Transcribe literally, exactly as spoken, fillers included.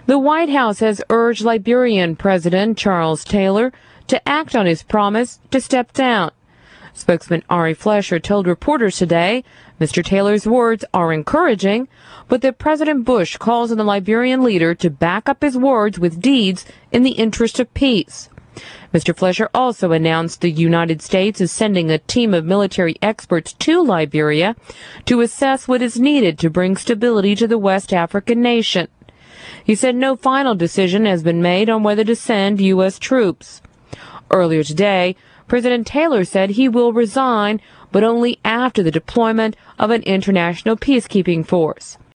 The White House has urged Liberian President Charles Taylor to act on his promise to step down. Spokesman Ari Fleischer told reporters today Mister Taylor's words are encouraging, but that President Bush calls on the Liberian leader to back up his words with deeds in the interest of peace. Mister Fleischer also announced the United States is sending a team of military experts to Liberia to assess what is needed to bring stability to the West African nation. He said no final decision has been made on whether to send U S troops. Earlier today, President Taylor said he will resign, but only after the deployment of an international peacekeeping force.